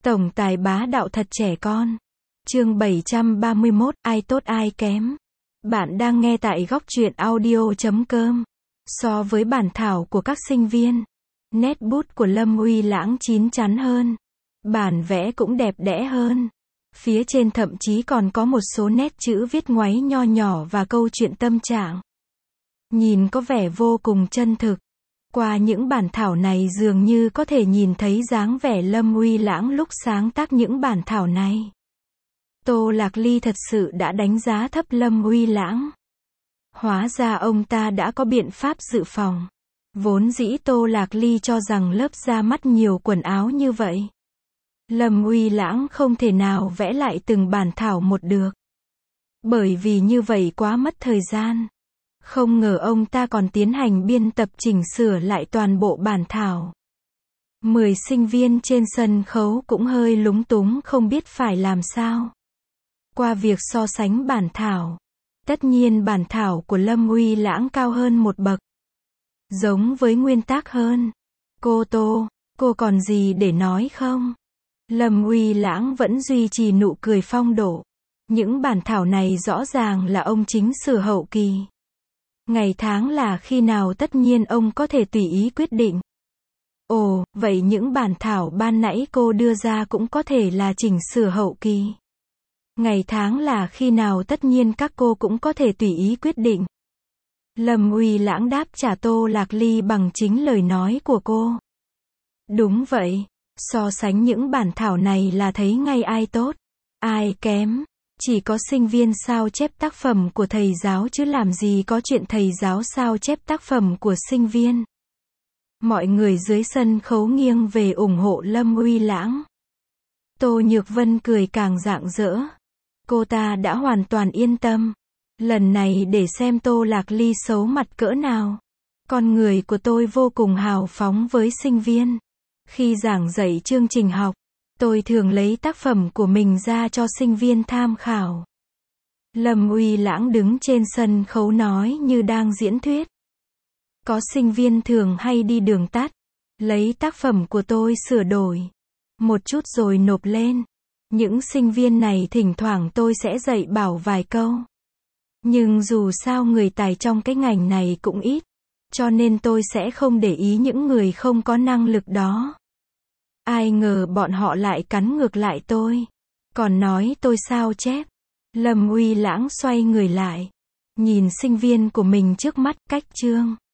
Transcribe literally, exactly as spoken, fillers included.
Tổng tài bá đạo thật trẻ con. Chương bảy trăm ba mươi mốt, ai tốt ai kém. Bạn đang nghe tại góc truyện audio chấm com. So với bản thảo của các sinh viên, nét bút của Lâm Uy Lãng chín chắn hơn. Bản vẽ cũng đẹp đẽ hơn. Phía trên thậm chí còn có một số nét chữ viết ngoáy nho nhỏ và câu chuyện tâm trạng. Nhìn có vẻ vô cùng chân thực. Qua những bản thảo này dường như có thể nhìn thấy dáng vẻ Lâm Uy Lãng lúc sáng tác những bản thảo này. Tô Lạc Ly thật sự đã đánh giá thấp Lâm Uy Lãng. Hóa ra ông ta đã có biện pháp dự phòng. Vốn dĩ Tô Lạc Ly cho rằng lớp ra mắt nhiều quần áo như vậy, Lâm Uy Lãng không thể nào vẽ lại từng bản thảo một được. Bởi vì như vậy quá mất thời gian. Không ngờ ông ta còn tiến hành biên tập chỉnh sửa lại toàn bộ bản thảo. Mười sinh viên trên sân khấu cũng hơi lúng túng không biết phải làm sao. Qua việc so sánh bản thảo, tất nhiên bản thảo của Lâm Uy Lãng cao hơn một bậc. Giống với nguyên tác hơn. Cô Tô, cô còn gì để nói không? Lâm Uy Lãng vẫn duy trì nụ cười phong độ. Những bản thảo này rõ ràng là ông chính sửa hậu kỳ. Ngày tháng là khi nào tất nhiên ông có thể tùy ý quyết định. Ồ, vậy những bản thảo ban nãy cô đưa ra cũng có thể là chỉnh sửa hậu kỳ. Ngày tháng là khi nào tất nhiên các cô cũng có thể tùy ý quyết định. Lâm Uy Lãng đáp trả Tô Lạc Ly bằng chính lời nói của cô. Đúng vậy, so sánh những bản thảo này là thấy ngay ai tốt, ai kém. Chỉ có sinh viên sao chép tác phẩm của thầy giáo chứ làm gì có chuyện thầy giáo sao chép tác phẩm của sinh viên. Mọi người dưới sân khấu nghiêng về ủng hộ Lâm Uy Lãng. Tô Nhược Vân cười càng rạng rỡ. Cô ta đã hoàn toàn yên tâm. Lần này để xem Tô Lạc Ly xấu mặt cỡ nào. Con người của tôi vô cùng hào phóng với sinh viên. Khi giảng dạy chương trình học, tôi thường lấy tác phẩm của mình ra cho sinh viên tham khảo. Lâm Uy Lãng đứng trên sân khấu nói như đang diễn thuyết. Có sinh viên thường hay đi đường tắt, lấy tác phẩm của tôi sửa đổi một chút rồi nộp lên. Những sinh viên này thỉnh thoảng tôi sẽ dạy bảo vài câu. Nhưng dù sao người tài trong cái ngành này cũng ít, cho nên tôi sẽ không để ý những người không có năng lực đó. Ai ngờ bọn họ lại cắn ngược lại tôi. Còn nói tôi sao chép. Lâm Uy Lãng xoay người lại. Nhìn sinh viên của mình trước mắt, cách chương.